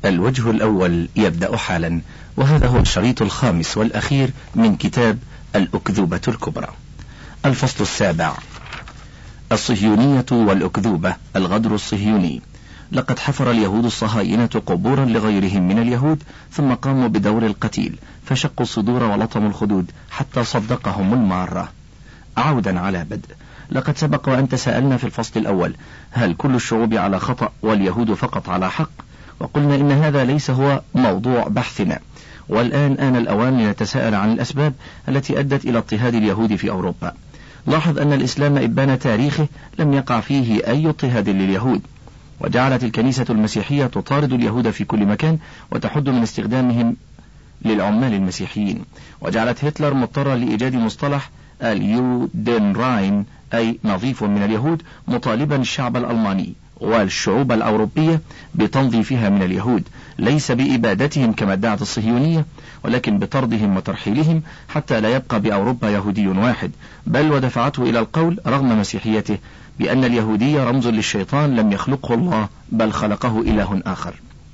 الوجه الأول يبدأ حالا، وهذا هو الشريط الخامس والأخير من كتاب الأكذوبة الكبرى. الفصل السابع: الصهيونية والأكذوبة، الغدر الصهيوني. لقد حفر اليهود الصهاينة قبورا لغيرهم من اليهود، ثم قاموا بدور القتيل، فشقوا الصدور ولطموا الخدود حتى صدقهم المارة. عودا على بدء، لقد سبق وأن تساءلنا في الفصل الأول: هل كل الشعوب على خطأ واليهود فقط على حق؟ وقلنا إن هذا ليس هو موضوع بحثنا، والآن آن الأوان لنتساءل عن الأسباب التي أدت إلى اضطهاد اليهود في أوروبا. لاحظ أن الإسلام إبان تاريخه لم يقع فيه أي اضطهاد لليهود، وجعلت الكنيسة المسيحية تطارد اليهود في كل مكان وتحد من استخدامهم للعمال المسيحيين، وجعلت هتلر مضطرا لإيجاد مصطلح اليودنراين أي نظيف من اليهود، مطالبا الشعب الألماني والشعوب الأوروبية بتنظيفها من اليهود، ليس بإبادتهم كما ادعت الصهيونية، ولكن بطردهم وترحيلهم حتى لا يبقى بأوروبا يهودي واحد، بل ودفعته إلى القول رغم مسيحيته بأن اليهودية رمز للشيطان لم يخلقه الله بل خلقه إله آخر.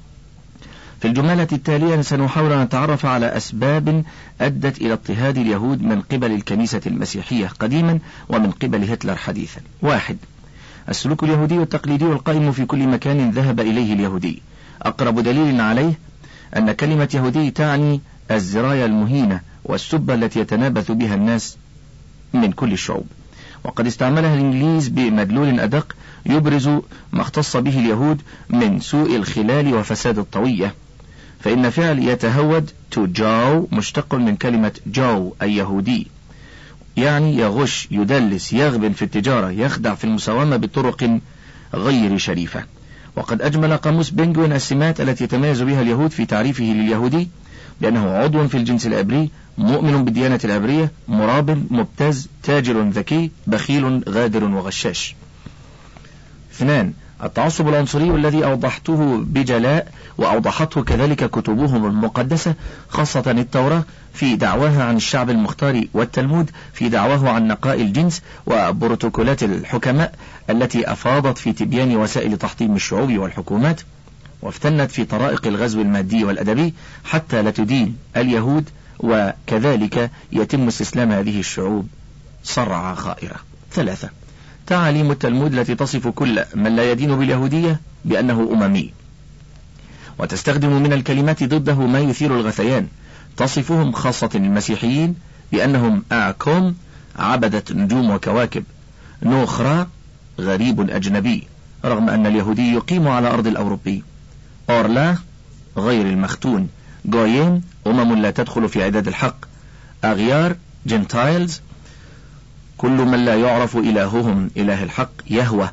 في الجملة التالية سنحاول أن نتعرف على أسباب أدت إلى اضطهاد اليهود من قبل الكنيسة المسيحية قديما ومن قبل هتلر حديثا. 1. السلوك اليهودي التقليدي القائم في كل مكان ذهب إليه اليهودي. أقرب دليل عليه أن كلمة يهودي تعني الزراية المهينة والسبة التي يتنابث بها الناس من كل الشعوب، وقد استعملها الإنجليز بمدلول أدق يبرز ما اختص به اليهود من سوء الخلال وفساد الطوية. فإن فعل يتهود to jaw مشتق من كلمة جو أي يهودي، يعني يغش، يدلس، يغبن في التجارة، يخدع في المساومة بطرق غير شريفة. وقد أجمل قاموس بنجوين السمات التي يتميز بها اليهود في تعريفه لليهودي بأنه عضو في الجنس العبري، مؤمن بالديانة العبرية، مراب، مبتز، تاجر ذكي، بخيل، غادر وغشاش. 2. التعصب العنصري الذي أوضحته بجلاء وأوضحته كذلك كتبهم المقدسة، خاصة التوراة في دعواها عن الشعب المختار، والتلمود في دعواه عن نقاء الجنس، وبروتوكولات الحكماء التي أفاضت في تبيان وسائل تحطيم الشعوب والحكومات، وافتنت في طرائق الغزو المادي والأدبي حتى لا تدين اليهود، وكذلك يتم استسلام هذه الشعوب صرعى خائرة. 3. تعاليم التلمود التي تصف كل من لا يدين باليهودية بأنه أممي، وتستخدم من الكلمات ضده ما يثير الغثيان، تصفهم خاصة المسيحيين بأنهم أعكم، عبدة نجوم وكواكب، نوخرا، غريب أجنبي، رغم أن اليهودي يقيم على أرض الأوروبي، أورلا، غير المختون، جويين، أمم لا تدخل في عداد الحق، أغيار، جنتايلز، كل من لا يعرف إلههم إله الحق، يهوى،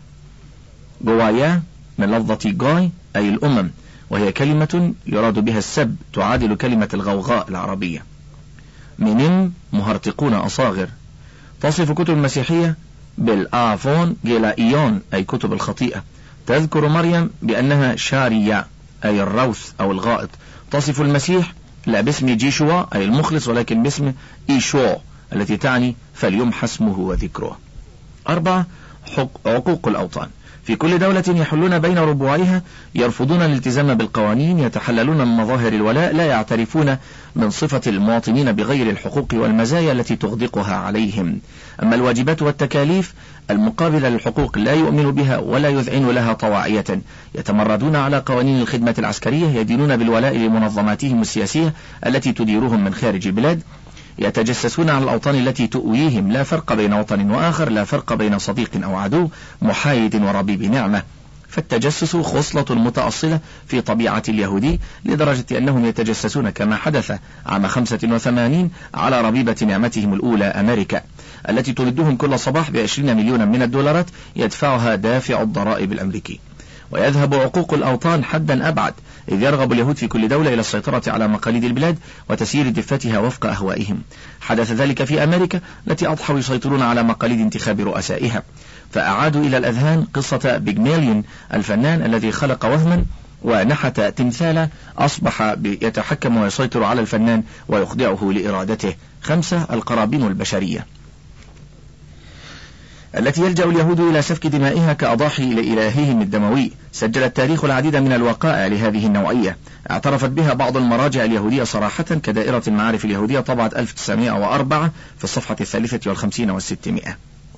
جوايا من لفظة جاي أي الأمم، وهي كلمة يراد بها السب، تعادل كلمة الغوغاء العربية. منهم مهرطقون أصاغر. تصف كتب المسيحية بالآفون جيلائيون أي كتب الخطيئة. تذكر مريم بأنها شارية أي الروث أو الغائط. تصف المسيح لا باسم جيشوا أي المخلص، ولكن باسم إيشوا التي تعني فليمحى اسمه وذكره. 4. عقوق الأوطان. في كل دولة يحلون بين ربوعها يرفضون الالتزام بالقوانين، يتحللون من مظاهر الولاء، لا يعترفون من صفة المواطنين بغير الحقوق والمزايا التي تغدقها عليهم. أما الواجبات والتكاليف المقابلة للحقوق لا يؤمن بها ولا يذعن لها طواعية، يتمردون على قوانين الخدمة العسكرية، يدينون بالولاء لمنظماتهم السياسية التي تديرهم من خارج البلاد، يتجسسون على الأوطان التي تؤويهم، لا فرق بين وطن وآخر، لا فرق بين صديق أو عدو، محايد وربيب نعمة. فالتجسس خصلة متأصلة في طبيعة اليهودي، لدرجة أنهم يتجسسون كما حدث عام 85 على ربيبة نعمتهم الأولى أمريكا، التي تردهم كل صباح ب20 مليون من الدولارات يدفعها دافع الضرائب الأمريكي. ويذهب عقوق الأوطان حدا أبعد، إذ يرغب اليهود في كل دولة إلى السيطرة على مقاليد البلاد وتسيير دفتها وفق أهوائهم. حدث ذلك في أمريكا التي أضحوا يسيطرون على مقاليد انتخاب رؤسائها، فأعادوا إلى الأذهان قصة بيجماليون الفنان الذي خلق وهما ونحت تمثالا أصبح يتحكم ويسيطر على الفنان ويخضعه لإرادته. 5. القرابين البشرية. التي يلجأ اليهود إلى سفك دمائها كأضاحي لإلههم الدموي. سجل التاريخ العديد من الوقائع لهذه النوعية اعترفت بها بعض المراجع اليهودية صراحة، كدائرة المعارف اليهودية طبعة 1904 في الصفحة 53 و600.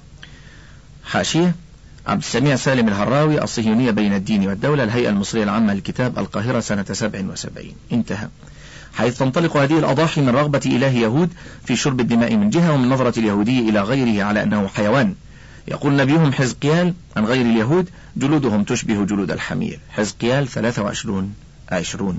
حاشية: عبد السميع سالم الهراوي، الصهيونية بين الدين والدولة، الهيئة المصرية العامة للكتاب، القاهرة سنة 77. انتهى. حيث تنطلق هذه الأضاحي من رغبة إله يهود في شرب الدماء من جهة، ومن نظرة اليهودي إلى غيره على أنه حيوان. يقول نبيهم حزقيال عن غير اليهود: جلودهم تشبه جلود الحمير. حزقيال 23:20.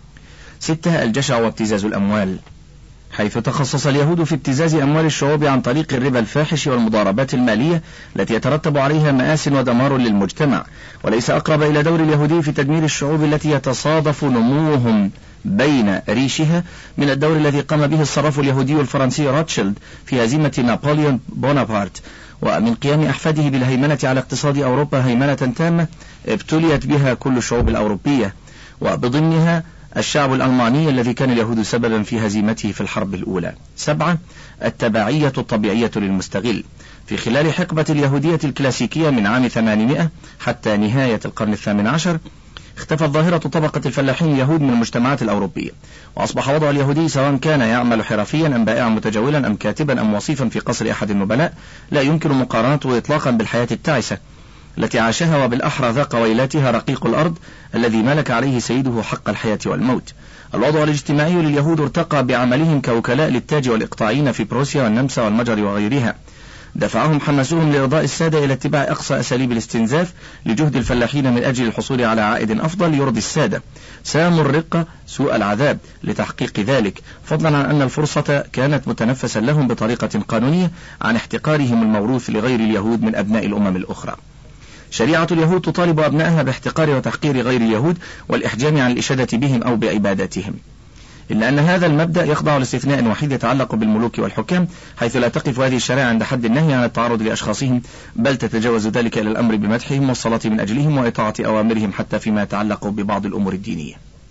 6. الجشع وابتزاز الأموال، حيث تخصص اليهود في ابتزاز أموال الشعوب عن طريق الربا الفاحش والمضاربات المالية التي يترتب عليها مآس ودمار للمجتمع. وليس أقرب إلى دور اليهودي في تدمير الشعوب التي يتصادف نموهم بين ريشها من الدور الذي قام به الصراف اليهودي الفرنسي روتشيلد في هزيمة نابليون بونابرت، ومن قيام أحفاده بالهيمنة على اقتصاد أوروبا هيمنة تامة ابتليت بها كل الشعوب الأوروبية، وبضمنها الشعب الألماني الذي كان اليهود سببا في هزيمته في الحرب الأولى. 7. التبعية الطبيعية للمستغل، في خلال حقبة اليهودية الكلاسيكية من عام 800 حتى نهاية القرن 18 اختفت ظاهرة طبقة الفلاحين اليهود من المجتمعات الأوروبية، وأصبح وضع اليهودي سواء كان يعمل حرفيا أم بائعا متجولا أم كاتبا أم وصيفا في قصر أحد النبلاء لا يمكن مقارنته إطلاقا بالحياة التعسة التي عاشها، وبالأحرى ذاق ويلاتها رقيق الأرض الذي ملك عليه سيده حق الحياة والموت. الوضع الاجتماعي لليهود ارتقى بعملهم كوكلاء للتاج والإقطاعيين في بروسيا والنمسا والمجر وغيرها. دفعهم حمسهم لإرضاء السادة إلى اتباع أقصى أساليب الاستنزاف لجهد الفلاحين من أجل الحصول على عائد أفضل يرضي السادة. ساموا الرقة سوء العذاب لتحقيق ذلك، فضلا عن أن الفرصة كانت متنفسا لهم بطريقة قانونية عن احتقارهم الموروث لغير اليهود من أبناء الأمم الأخرى. شريعة اليهود تطالب أبنائها باحتقار وتحقير غير اليهود والإحجام عن الإشادة بهم أو بعباداتهم، إلا أن هذا المبدأ يخضع لاستثناء وحيد يتعلق بالملوك والحكام، حيث لا تقف هذه الشريعة عند حد النهي عن التعرض لأشخاصهم، بل تتجاوز ذلك إلى الأمر بمدحهم والصلاة من أجلهم وإطاعة أوامرهم حتى فيما يتعلق ببعض الأمور الدينية.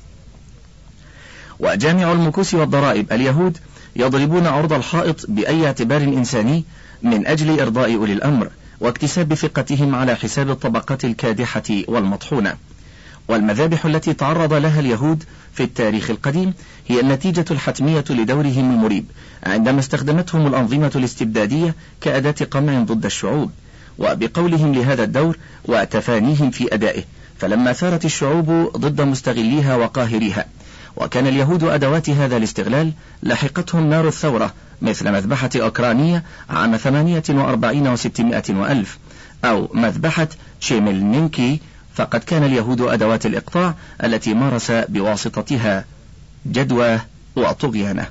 وجامع المكوس والضرائب، اليهود يضربون عرض الحائط بأي اعتبار إنساني من أجل إرضاء أولي الأمر واكتساب ثقتهم على حساب الطبقات الكادحة والمطحونة. والمذابح التي تعرض لها اليهود في التاريخ القديم هي النتيجة الحتمية لدورهم المريب عندما استخدمتهم الأنظمة الاستبدادية كأداة قمع ضد الشعوب، وبقولهم لهذا الدور وتفانيهم في أدائه، فلما ثارت الشعوب ضد مستغليها وقاهريها وكان اليهود أدوات هذا الاستغلال لحقتهم نار الثورة مثل مذبحة أوكرانية عام 48 و600 وألف أو مذبحة تشيملنينكي، فقد كان اليهود أدوات الإقطاع التي مارس بواسطتها جدوى وطغيانه.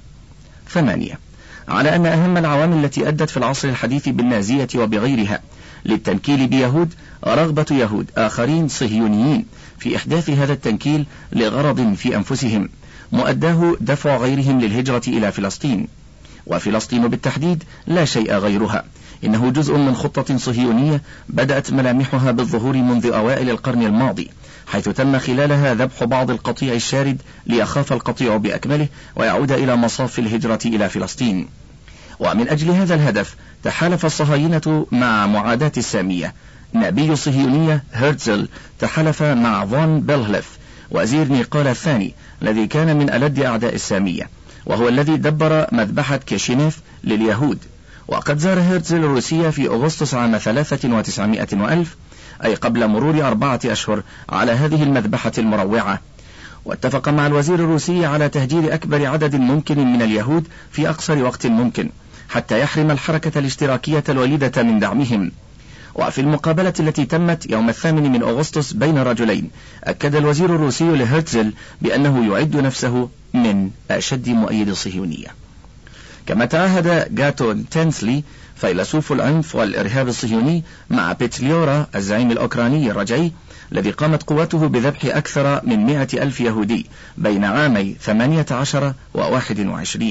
8. على أن أهم العوامل التي أدت في العصر الحديث بالنازية وبغيرها للتنكيل بيهود رغبة يهود آخرين صهيونيين في إحداث هذا التنكيل لغرض في أنفسهم مؤداه دفع غيرهم للهجرة إلى فلسطين، وفلسطين بالتحديد لا شيء غيرها، إنه جزء من خطة صهيونية بدأت ملامحها بالظهور منذ أوائل القرن الماضي، حيث تم خلالها ذبح بعض القطيع الشارد ليخاف القطيع بأكمله ويعود إلى مصاف الهجرة إلى فلسطين. ومن أجل هذا الهدف تحالف الصهاينة مع معاداة السامية. نبي الصهيونية هرتزل تحالف مع فون بيلهلف وزير نيقولا الثاني الذي كان من ألد أعداء السامية، وهو الذي دبر مذبحة كيشينيف لليهود. وقد زار هرتزل روسيا في أغسطس عام 93 وألف، أي قبل مرور 4 أشهر على هذه المذبحة المروعة، واتفق مع الوزير الروسي على تهجير أكبر عدد ممكن من اليهود في أقصر وقت ممكن حتى يحرم الحركة الاشتراكية الوليدة من دعمهم. وفي المقابلة التي تمت يوم 8 أغسطس بين رجلين، أكد الوزير الروسي لهرتزل بأنه يعد نفسه من أشد مؤيد الصهيونية. كما تعهد جاتو تنسلي فيلسوف العنف والإرهاب الصهيوني مع بيتليورا الزعيم الأوكراني الرجعي الذي قامت قوته بذبح أكثر من 100,000 يهودي بين عامي 18 و21.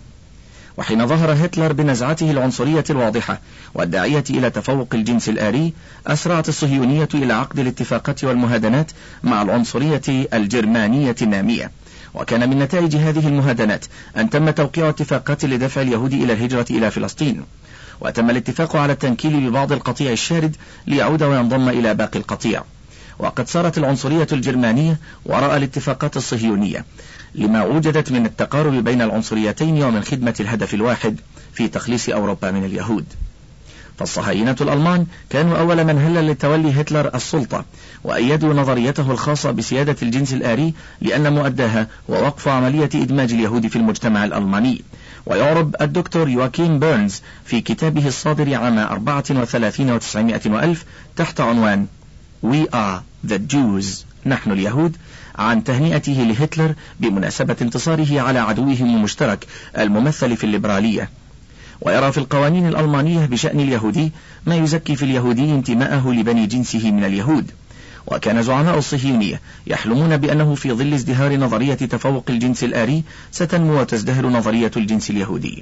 وحين ظهر هتلر بنزعته العنصرية الواضحة والداعية إلى تفوق الجنس الآري، أسرعت الصهيونية إلى عقد الاتفاقات والمهادنات مع العنصرية الجرمانية النامية، وكان من نتائج هذه المهادنات أن تم توقيع اتفاقات لدفع اليهود إلى الهجرة إلى فلسطين. وتم الاتفاق على التنكيل ببعض القطيع الشارد ليعود وينضم إلى باقي القطيع. وقد سارت العنصرية الجرمانية وراء الاتفاقات الصهيونية لما وجدت من التقارب بين العنصريتين ومن خدمة الهدف الواحد في تخليص أوروبا من اليهود. فالصهاينة الألمان كانوا أول من هل لتولي هتلر السلطة، وأيدوا نظريته الخاصة بسيادة الجنس الآري لأن مؤداها هو وقف عملية إدماج اليهود في المجتمع الألماني. ويعرب الدكتور يواكيم بيرنز في كتابه الصادر عام 34 و900 وألف تحت عنوان We are the Jews، نحن اليهود، عن تهنئته لهتلر بمناسبة انتصاره على عدوهم المشترك الممثل في الليبرالية. ويرى في القوانين الألمانية بشأن اليهودي ما يزكي في اليهودي انتماءه لبني جنسه من اليهود. وكان زعماء الصهيونية يحلمون بأنه في ظل ازدهار نظرية تفوق الجنس الآري ستنمو وتزدهر نظرية الجنس اليهودي.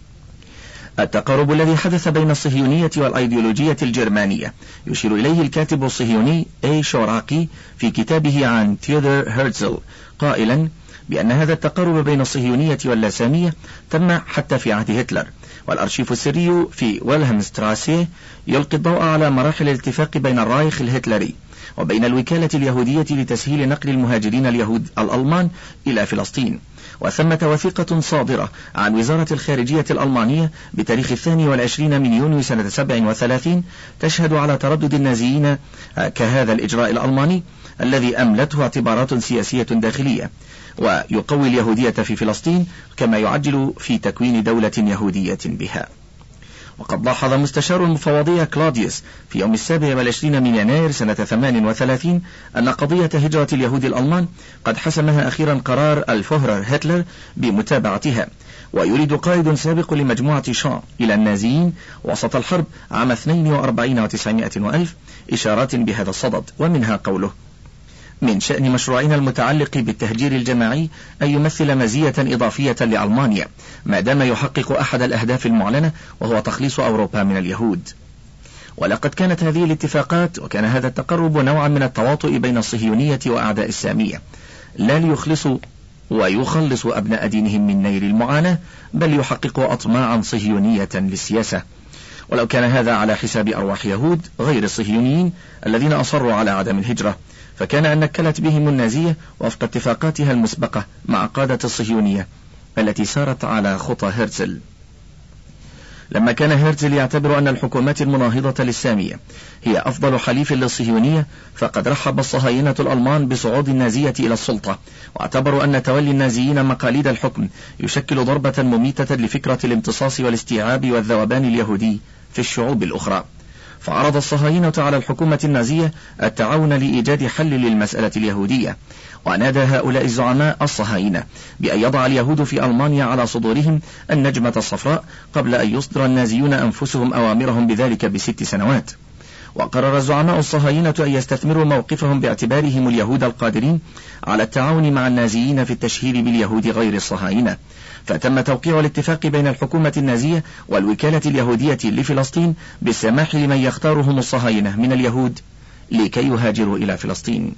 التقارب الذي حدث بين الصهيونية والأيديولوجية الجرمانية يشير إليه الكاتب الصهيوني أي شوراقي في كتابه عن تيودور هرتزل قائلا بأن هذا التقارب بين الصهيونية واللاسانية تم حتى في عهد هتلر. والأرشيف السري في ويلهمستراسيه يلقي الضوء على مراحل الاتفاق بين الرايخ الهتلري وبين الوكالة اليهودية لتسهيل نقل المهاجرين اليهود الألمان إلى فلسطين. وثمة وثيقة صادرة عن وزارة الخارجية الألمانية بتاريخ 22 من يونيو سنة 37 تشهد على تردد النازيين كهذا الإجراء الألماني الذي أملته اعتبارات سياسية داخلية، ويقوي اليهودية في فلسطين كما يعجل في تكوين دولة يهودية بها. وقد لاحظ مستشار المفوضية كلوديوس في يوم 27 من يناير سنة 38 أن قضية هجرة اليهود الألمان قد حسمها أخيرا قرار الفوهرر هتلر بمتابعتها. ويريد قائد سابق لمجموعة شان إلى النازيين وسط الحرب عام 42 و900 وألف إشارات بهذا الصدد، ومنها قوله: من شأن مشروعنا المتعلق بالتهجير الجماعي أن يمثل مزية إضافية لألمانيا ما دام يحقق أحد الأهداف المعلنة وهو تخليص أوروبا من اليهود. ولقد كانت هذه الاتفاقات وكان هذا التقرب نوعا من التواطؤ بين الصهيونية وأعداء السامية، لا ليخلصوا ويخلصوا أبناء دينهم من نير المعاناة، بل يحققوا أطماعا صهيونية للسياسة. ولو كان هذا على حساب أرواح يهود غير الصهيونيين الذين أصروا على عدم الهجرة، فكان أن نكلت بهم النازية وفق اتفاقاتها المسبقة مع قادة الصهيونية التي سارت على خطى هرتزل. لما كان هرتزل يعتبر أن الحكومات المناهضة للسامية هي أفضل حليف للصهيونية، فقد رحب الصهاينة الألمان بصعود النازية إلى السلطة، واعتبروا أن تولي النازيين مقاليد الحكم يشكل ضربة مميتة لفكرة الامتصاص والاستيعاب والذوبان اليهودي في الشعوب الأخرى. فعرض الصهاينة على الحكومة النازية التعاون لإيجاد حل للمسألة اليهودية، ونادى هؤلاء الزعماء الصهاينة بأن يضع اليهود في ألمانيا على صدورهم النجمة الصفراء قبل أن يصدر النازيون أنفسهم أوامرهم بذلك ب6 سنوات. وقرر الزعماء الصهاينة أن يستثمروا موقفهم باعتبارهم اليهود القادرين على التعاون مع النازيين في التشهير باليهود غير الصهاينة. فتم توقيع الاتفاق بين الحكومة النازية والوكالة اليهودية لفلسطين بالسماح لمن يختارهم الصهاينة من اليهود لكي يهاجروا إلى فلسطين.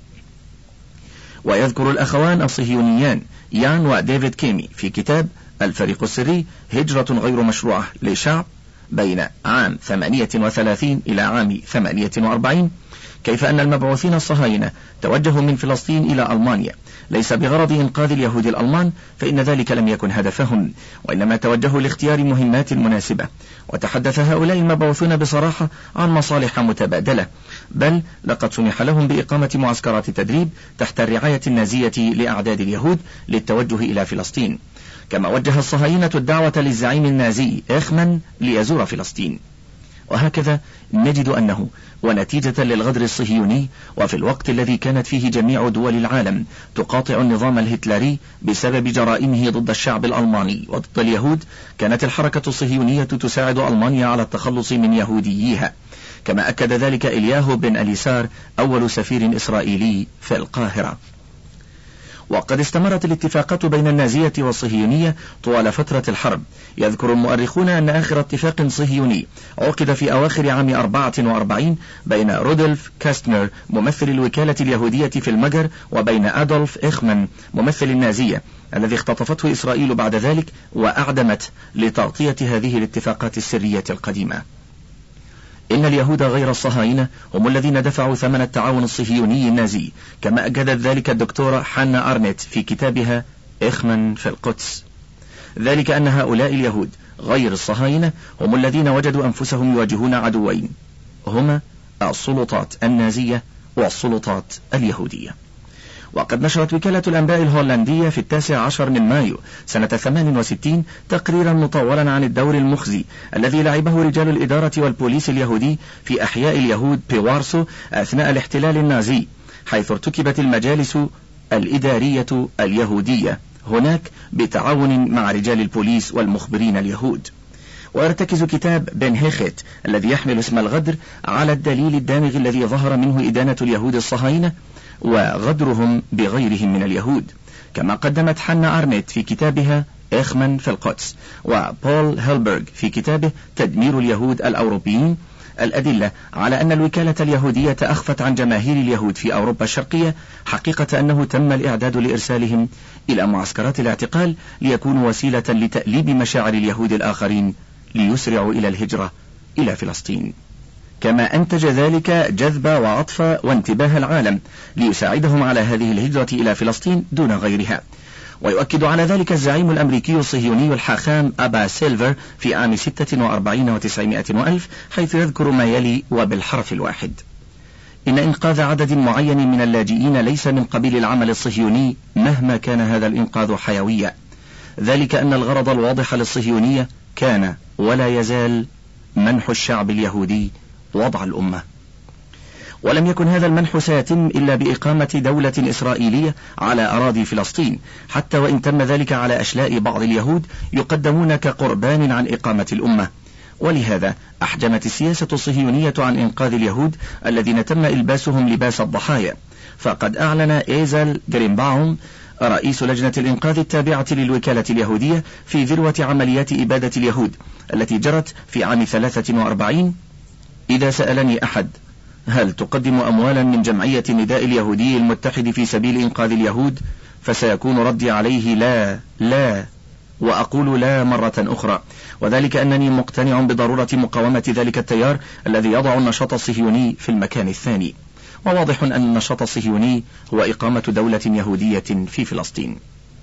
ويذكر الأخوان الصهيونيان يان وديفيد كيمي في كتاب الفريق السري هجرة غير مشروعة لشعب بين عام 38 إلى عام 48 كيف أن المبعوثين الصهاينة توجهوا من فلسطين إلى ألمانيا ليس بغرض إنقاذ اليهود الألمان، فإن ذلك لم يكن هدفهم، وإنما توجهوا لاختيار مهمات مناسبة. وتحدث هؤلاء المبعوثون بصراحة عن مصالح متبادلة، بل لقد سمح لهم بإقامة معسكرات تدريب تحت الرعاية النازية لأعداد اليهود للتوجه إلى فلسطين. كما وجه الصهاينة الدعوة للزعيم النازي إخمان ليزور فلسطين. وهكذا نجد أنه ونتيجة للغدر الصهيوني وفي الوقت الذي كانت فيه جميع دول العالم تقاطع النظام الهتلري بسبب جرائمه ضد الشعب الألماني وضد اليهود، كانت الحركة الصهيونية تساعد ألمانيا على التخلص من يهودييها، كما أكد ذلك إلياهو بن أليسار أول سفير إسرائيلي في القاهرة. وقد استمرت الاتفاقات بين النازية والصهيونية طوال فترة الحرب. يذكر المؤرخون أن آخر اتفاق صهيوني عقد في أواخر عام 44 بين رودولف كاستنر ممثل الوكالة اليهودية في المجر وبين أدولف إخمان ممثل النازية، الذي اختطفته إسرائيل بعد ذلك وأعدمت لتغطية هذه الاتفاقات السرية القديمة. إن اليهود غير الصهاينة هم الذين دفعوا ثمن التعاون الصهيوني النازي، كما أكدت ذلك الدكتورة حانا أرنت في كتابها إخمان في القدس، ذلك أن هؤلاء اليهود غير الصهاينة هم الذين وجدوا أنفسهم يواجهون عدوين، هما السلطات النازية والسلطات اليهودية. وقد نشرت وكالة الأنباء الهولندية في 19 من مايو سنة 68 تقريرا مطولا عن الدور المخزي الذي لعبه رجال الإدارة والبوليس اليهودي في أحياء اليهود بوارسو أثناء الاحتلال النازي، حيث ارتكبت المجالس الإدارية اليهودية هناك بتعاون مع رجال البوليس والمخبرين اليهود. ويرتكز كتاب بن هيخت الذي يحمل اسم الغدر على الدليل الدامغ الذي ظهر منه إدانة اليهود الصهاينة وغدرهم بغيرهم من اليهود، كما قدمت حنا أرنت في كتابها إخمان في القدس وبول هيلبرغ في كتابه تدمير اليهود الأوروبيين الأدلة على أن الوكالة اليهودية أخفت عن جماهير اليهود في أوروبا الشرقية حقيقة أنه تم الإعداد لإرسالهم إلى معسكرات الاعتقال ليكونوا وسيلة لتأليب مشاعر اليهود الآخرين ليسرعوا إلى الهجرة إلى فلسطين. كما أنتج ذلك جذب وعطف وانتباه العالم ليساعدهم على هذه الهجرة إلى فلسطين دون غيرها. ويؤكد على ذلك الزعيم الأمريكي الصهيوني الحاخام أبا سيلفر في عام 46 و900 وألف، حيث يذكر ما يلي وبالحرف الواحد: إن إنقاذ عدد معين من اللاجئين ليس من قبيل العمل الصهيوني مهما كان هذا الإنقاذ حيويا، ذلك أن الغرض الواضح للصهيونية كان ولا يزال منح الشعب اليهودي وضع الأمة. ولم يكن هذا المنح سيتم إلا بإقامة دولة إسرائيلية على أراضي فلسطين، حتى وإن تم ذلك على أشلاء بعض اليهود يقدمون كقربان عن إقامة الأمة. ولهذا أحجمت السياسة الصهيونية عن إنقاذ اليهود الذين تم إلباسهم لباس الضحايا. فقد أعلن إيزل جرينباوم رئيس لجنة الإنقاذ التابعة للوكالة اليهودية في ذروة عمليات إبادة اليهود التي جرت في عام 43: إذا سألني أحد هل تقدم أموالا من جمعية نداء اليهودي المتحد في سبيل إنقاذ اليهود، فسيكون ردي عليه لا لا، وأقول لا مرة أخرى، وذلك أنني مقتنع بضرورة مقاومة ذلك التيار الذي يضع النشاط الصهيوني في المكان الثاني. وواضح أن النشاط الصهيوني هو إقامة دولة يهودية في فلسطين.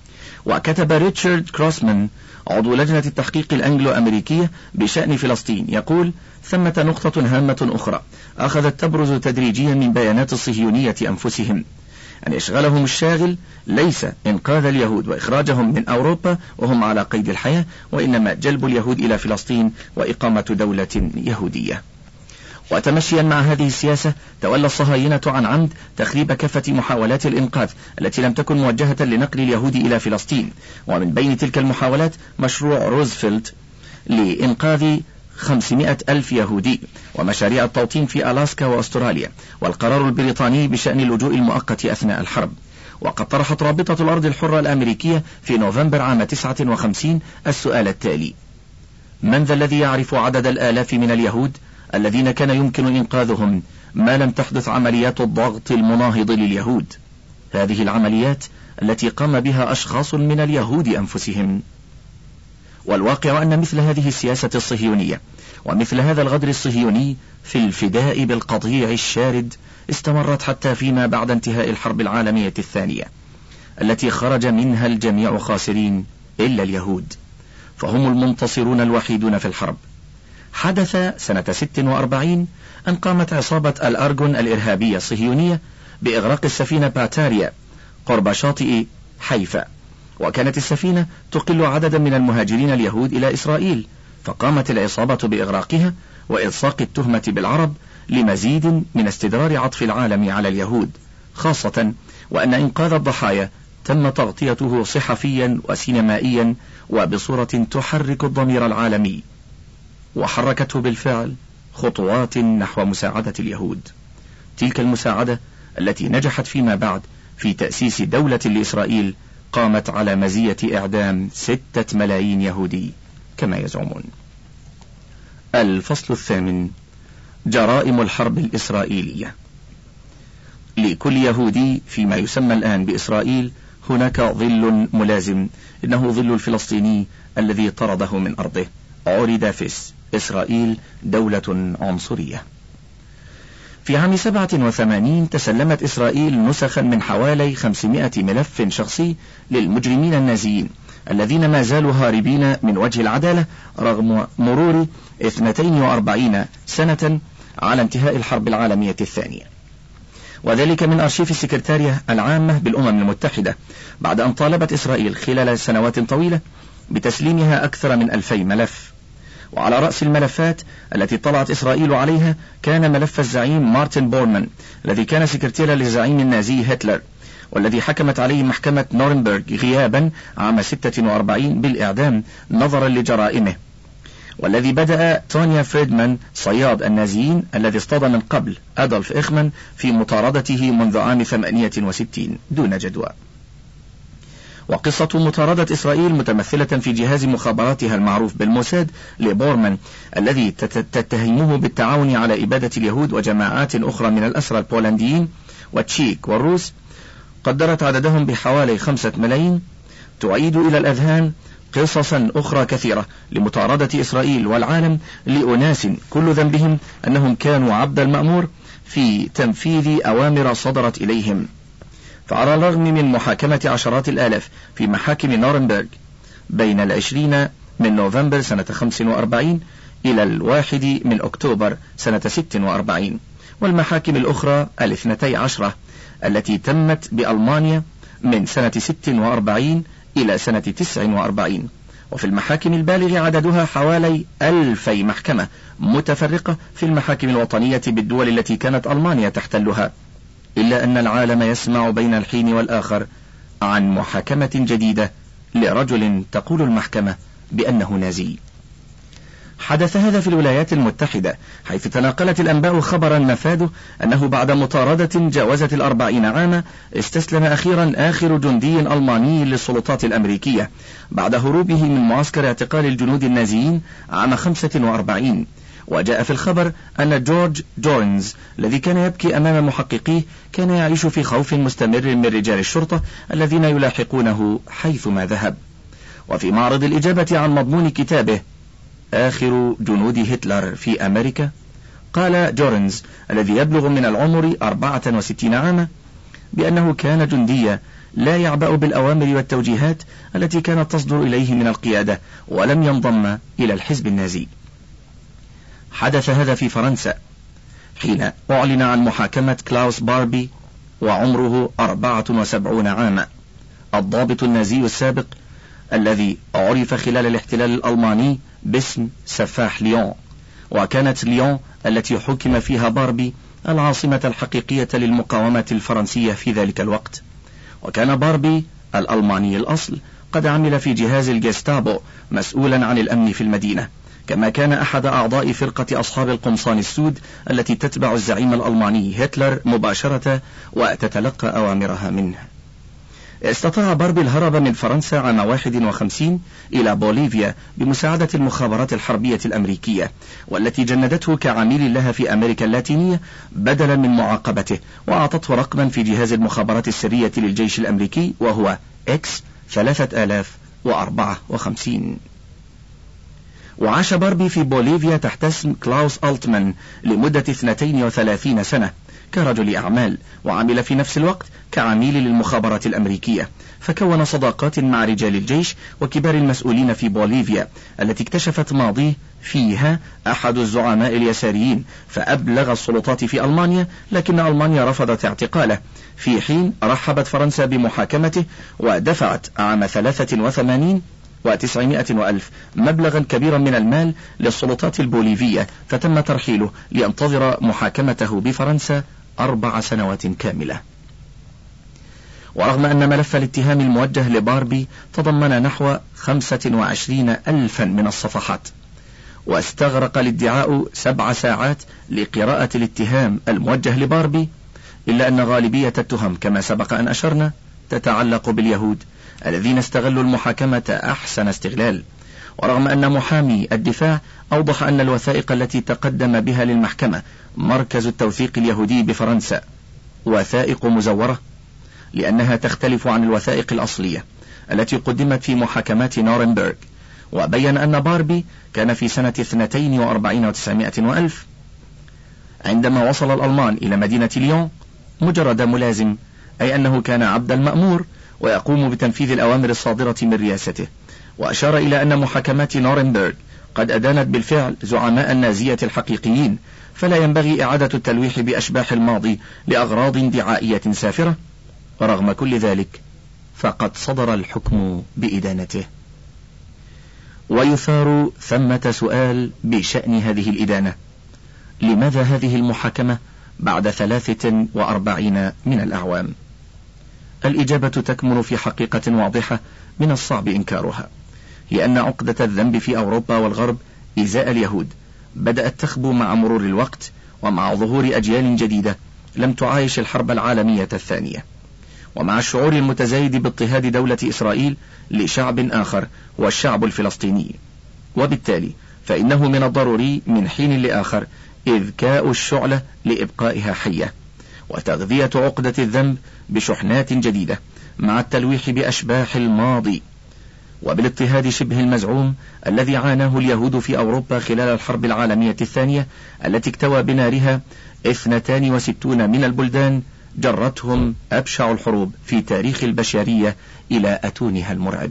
وكتب ريتشارد كروسمان عضو لجنة التحقيق الأنجلو أمريكية بشأن فلسطين يقول: ثمة نقطة هامة أخرى أخذت تبرز تدريجيا من بيانات الصهيونية أنفسهم، أن إشغالهم الشاغل ليس إنقاذ اليهود وإخراجهم من أوروبا وهم على قيد الحياة، وإنما جلب اليهود إلى فلسطين وإقامة دولة يهودية. وتمشيا مع هذه السياسة تولى الصهاينة عن عمد تخريب كافة محاولات الإنقاذ التي لم تكن موجهة لنقل اليهود إلى فلسطين. ومن بين تلك المحاولات مشروع روزفلت لإنقاذ 500,000 يهودي، ومشاريع التوطين في ألاسكا وأستراليا، والقرار البريطاني بشأن اللجوء المؤقت أثناء الحرب. وقد طرحت رابطة الأرض الحرة الأمريكية في نوفمبر عام 59 السؤال التالي: من ذا الذي يعرف عدد الآلاف من اليهود الذين كان يمكن إنقاذهم ما لم تحدث عمليات الضغط المناهض لليهود؟ هذه العمليات التي قام بها أشخاص من اليهود أنفسهم. والواقع أن مثل هذه السياسة الصهيونية ومثل هذا الغدر الصهيوني في الفداء بالقطيع الشارد استمرت حتى فيما بعد انتهاء الحرب العالمية الثانية، التي خرج منها الجميع خاسرين إلا اليهود، فهم المنتصرون الوحيدون في الحرب. حدث سنة 46 أن قامت عصابة الأرجون الإرهابية الصهيونية بإغراق السفينة باتاريا قرب شاطئ حيفا، وكانت السفينة تقل عددا من المهاجرين اليهود إلى إسرائيل، فقامت العصابة بإغراقها وإلصاق التهمة بالعرب لمزيد من استدرار عطف العالم على اليهود، خاصة وأن إنقاذ الضحايا تم تغطيته صحفيا وسينمائيا وبصورة تحرك الضمير العالمي، وحركته بالفعل خطوات نحو مساعدة اليهود. تلك المساعدة التي نجحت فيما بعد في تأسيس دولة لإسرائيل قامت على مزية إعدام 6 ملايين يهودي كما يزعمون. الفصل الثامن: جرائم الحرب الإسرائيلية. لكل يهودي فيما يسمى الآن بإسرائيل هناك ظل ملازم، إنه ظل الفلسطيني الذي طرده من أرضه. عرض فيس: إسرائيل دولة عنصرية. في عام 87 تسلمت إسرائيل نسخا من حوالي 500 ملف شخصي للمجرمين النازيين الذين ما زالوا هاربين من وجه العدالة رغم مرور 42 سنة على انتهاء الحرب العالمية الثانية، وذلك من أرشيف السكرتارية العامة بالأمم المتحدة، بعد أن طالبت إسرائيل خلال سنوات طويلة بتسليمها أكثر من 2000 ملف. وعلى رأس الملفات التي طلعت إسرائيل عليها كان ملف الزعيم مارتن بورمان الذي كان سكرتيرا للزعيم النازي هتلر، والذي حكمت عليه محكمة نورنبرغ غيابا عام 46 بالإعدام نظرا لجرائمه، والذي بدأ تونيا فريدمان صياد النازيين الذي اصطاد من قبل أدولف إخمان في مطاردته منذ عام 68 دون جدوى. وقصة مطاردة إسرائيل متمثلة في جهاز مخابراتها المعروف بالموساد لبورمان الذي تتهمه بالتعاون على إبادة اليهود وجماعات أخرى من الأسرى البولنديين والتشيك والروس، قدرت عددهم بحوالي 5 ملايين، تعيد إلى الأذهان قصصا أخرى كثيرة لمطاردة إسرائيل والعالم لأناس كل ذنبهم أنهم كانوا عبد المأمور في تنفيذ أوامر صدرت إليهم. فعلى الرغم من محاكمة عشرات الآلاف في محاكم نورنبرغ بين 20 من نوفمبر سنة 45 إلى 1 من أكتوبر سنة 46، والمحاكم الأخرى 12 التي تمت بألمانيا من سنة 46 إلى سنة 49، وفي المحاكم البالغ عددها حوالي 2000 محكمة متفرقة في المحاكم الوطنية بالدول التي كانت ألمانيا تحتلها، إلا أن العالم يسمع بين الحين والآخر عن محاكمة جديدة لرجل تقول المحكمة بأنه نازي. حدث هذا في الولايات المتحدة، حيث تناقلت الأنباء خبرا مفاده أنه بعد مطاردة جاوزت 40 عاما استسلم أخيرا آخر جندي ألماني للسلطات الأمريكية بعد هروبه من معسكر اعتقال الجنود النازيين عام 45. وجاء في الخبر أن جورج جورنز الذي كان يبكي أمام محققيه كان يعيش في خوف مستمر من رجال الشرطة الذين يلاحقونه حيثما ذهب. وفي معرض الإجابة عن مضمون كتابه آخر جنود هتلر في أمريكا، قال جورنز الذي يبلغ من العمر 64 عاما بأنه كان جنديا لا يعبأ بالأوامر والتوجيهات التي كانت تصدر إليه من القيادة، ولم ينضم إلى الحزب النازي. حدث هذا في فرنسا حين أعلن عن محاكمة كلاوس باربي وعمره 74 عاما، الضابط النازي السابق الذي عرف خلال الاحتلال الألماني باسم سفاح ليون. وكانت ليون التي حكم فيها باربي العاصمة الحقيقية للمقاومة الفرنسية في ذلك الوقت. وكان باربي الألماني الأصل قد عمل في جهاز الجستابو مسؤولا عن الأمن في المدينة، كما كان أحد أعضاء فرقة أصحاب القمصان السود التي تتبع الزعيم الألماني هتلر مباشرة وتتلقى أوامرها منه. استطاع باربي الهرب من فرنسا عام 51 إلى بوليفيا بمساعدة المخابرات الحربية الأمريكية، والتي جندته كعميل لها في أمريكا اللاتينية بدلا من معاقبته، وأعطته رقما في جهاز المخابرات السرية للجيش الأمريكي وهو إكس 3054. وعاش باربي في بوليفيا تحت اسم كلاوس ألتمان لمدة 32 سنة كرجل أعمال، وعمل في نفس الوقت كعميل للمخابرات الأمريكية، فكون صداقات مع رجال الجيش وكبار المسؤولين في بوليفيا التي اكتشفت ماضيه فيها أحد الزعماء اليساريين، فأبلغ السلطات في ألمانيا، لكن ألمانيا رفضت اعتقاله، في حين رحبت فرنسا بمحاكمته ودفعت عام 83 و900 وألف مبلغا كبيرا من المال للسلطات البوليفية، فتم ترحيله لينتظر محاكمته بفرنسا 4 سنوات كاملة. ورغم أن ملف الاتهام الموجه لباربي تضمن نحو 25,000 من الصفحات، واستغرق الادعاء 7 ساعات لقراءة الاتهام الموجه لباربي، إلا أن غالبية التهم كما سبق أن أشرنا تتعلق باليهود الذين استغلوا المحاكمة أحسن استغلال. ورغم أن محامي الدفاع أوضح أن الوثائق التي تقدم بها للمحكمة مركز التوثيق اليهودي بفرنسا وثائق مزورة، لأنها تختلف عن الوثائق الأصلية التي قدمت في محاكمات نورنبرغ. وبين أن باربي كان في سنة 42 و900 وألف عندما وصل الألمان إلى مدينة ليون مجرد ملازم، أي أنه كان عبد المأمور ويقوم بتنفيذ الأوامر الصادرة من رياسته. وأشار إلى أن محاكمات نورنبرغ قد أدانت بالفعل زعماء النازية الحقيقيين، فلا ينبغي إعادة التلويح بأشباح الماضي لأغراض دعائية سافرة. ورغم كل ذلك فقد صدر الحكم بإدانته. ويثار ثمة سؤال بشأن هذه الإدانة: لماذا هذه المحاكمة بعد 43 من الأعوام؟ الإجابة تكمن في حقيقة واضحة من الصعب إنكارها، هي أن عقدة الذنب في أوروبا والغرب إزاء اليهود بدأت تخبو مع مرور الوقت ومع ظهور أجيال جديدة لم تعايش الحرب العالمية الثانية، ومع الشعور المتزايد باضطهاد دولة إسرائيل لشعب آخر والشعب الفلسطيني. وبالتالي فإنه من الضروري من حين لآخر إذكاء الشعلة لإبقائها حية، وتغذية عقدة الذنب بشحنات جديدة مع التلويح بأشباح الماضي وبالاضطهاد شبه المزعوم الذي عاناه اليهود في أوروبا خلال الحرب العالمية الثانية، التي اكتوى بنارها 62 من البلدان جرتهم أبشع الحروب في تاريخ البشرية إلى أتونها المرعب.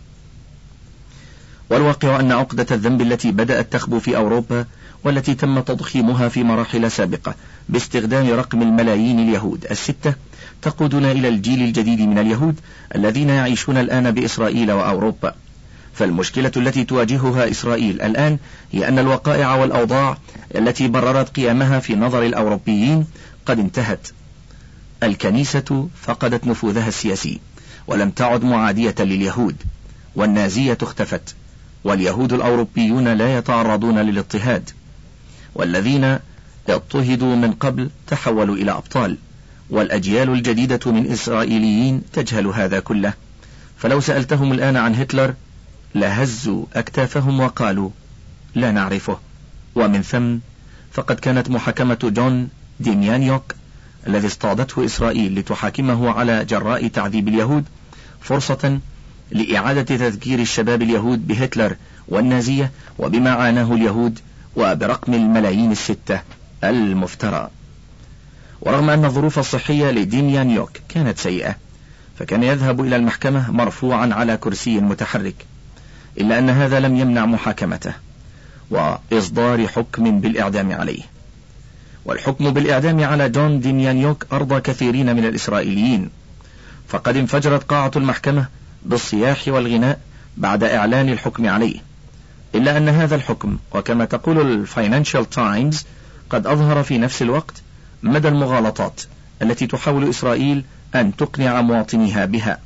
والواقع أن عقدة الذنب التي بدأت تخبو في أوروبا والتي تم تضخيمها في مراحل سابقة باستخدام رقم الملايين اليهود 6 تقودنا إلى الجيل الجديد من اليهود الذين يعيشون الآن بإسرائيل وأوروبا. فالمشكلة التي تواجهها إسرائيل الآن هي أن الوقائع والأوضاع التي بررت قيامها في نظر الأوروبيين قد انتهت. الكنيسة فقدت نفوذها السياسي ولم تعد معادية لليهود، والنازية اختفت، واليهود الأوروبيون لا يتعرضون للاضطهاد، والذين اضطهدوا من قبل تحولوا إلى أبطال، والأجيال الجديدة من إسرائيليين تجهل هذا كله. فلو سألتهم الآن عن هتلر لهزوا أكتافهم وقالوا لا نعرفه. ومن ثم فقد كانت محاكمة جون ديميانيوك الذي اصطادته إسرائيل لتحاكمه على جراء تعذيب اليهود فرصة لإعادة تذكير الشباب اليهود بهتلر والنازية وبما عاناه اليهود وبرقم الملايين 6 المفترى. ورغم أن الظروف الصحية لديميانيوك كانت سيئة فكان يذهب إلى المحكمة مرفوعا على كرسي متحرك، إلا أن هذا لم يمنع محاكمته وإصدار حكم بالإعدام عليه. والحكم بالإعدام على جون ديميانيوك أرضى كثيرين من الإسرائيليين، فقد انفجرت قاعة المحكمة بالصياح والغناء بعد إعلان الحكم عليه. إلا أن هذا الحكم، وكما تقول الفاينانشال تايمز، قد أظهر في نفس الوقت مدى المغالطات التي تحاول إسرائيل أن تقنع مواطنيها بها.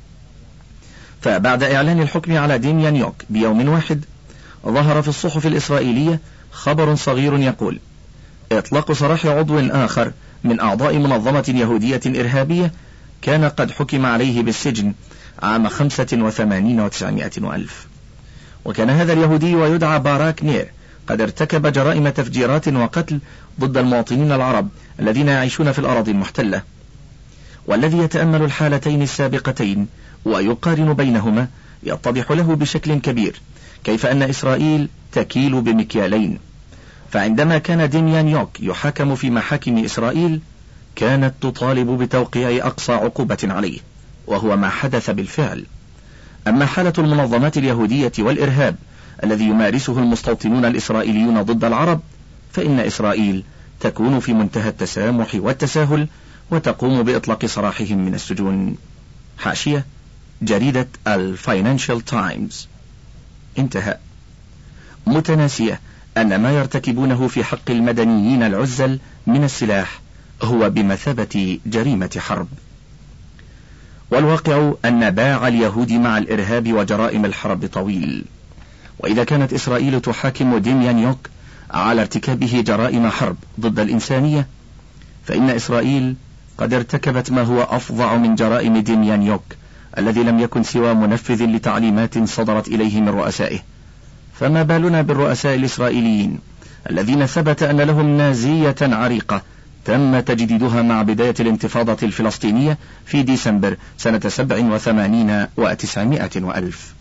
فبعد إعلان الحكم على ديميانيوك بيوم واحد ظهر في الصحف الإسرائيلية خبر صغير يقول: إطلاق سراح عضو آخر من أعضاء منظمة يهودية إرهابية كان قد حكم عليه بالسجن عام 85 و900 وألف. وكان هذا اليهودي ويدعى باراك نير قد ارتكب جرائم تفجيرات وقتل ضد المواطنين العرب الذين يعيشون في الأراضي المحتلة. والذي يتأمل الحالتين السابقتين ويقارن بينهما يتضح له بشكل كبير كيف أن إسرائيل تكيل بمكيالين. فعندما كان ديميانيوك يحاكم في محاكم إسرائيل كانت تطالب بتوقيع أقصى عقوبة عليه، وهو ما حدث بالفعل. أما حالة المنظمات اليهودية والإرهاب الذي يمارسه المستوطنون الإسرائيليون ضد العرب، فإن إسرائيل تكون في منتهى التسامح والتساهل وتقوم بإطلاق سراحهم من السجون. حاشية جريدة الفاينانشال تايمز. انتهى. متناسية أن ما يرتكبونه في حق المدنيين العزل من السلاح هو بمثابة جريمة حرب. والواقع أن باع اليهود مع الإرهاب وجرائم الحرب طويل. وإذا كانت إسرائيل تحاكم ديميانيوك على ارتكابه جرائم حرب ضد الإنسانية، فإن إسرائيل قد ارتكبت ما هو أفظع من جرائم ديميانيوك الذي لم يكن سوى منفذ لتعليمات صدرت إليه من رؤسائه، فما بالنا بالرؤساء الإسرائيليين الذين ثبت أن لهم نازية عريقة تم تجديدها مع بداية الانتفاضة الفلسطينية في ديسمبر سنة 87 و900 وألف.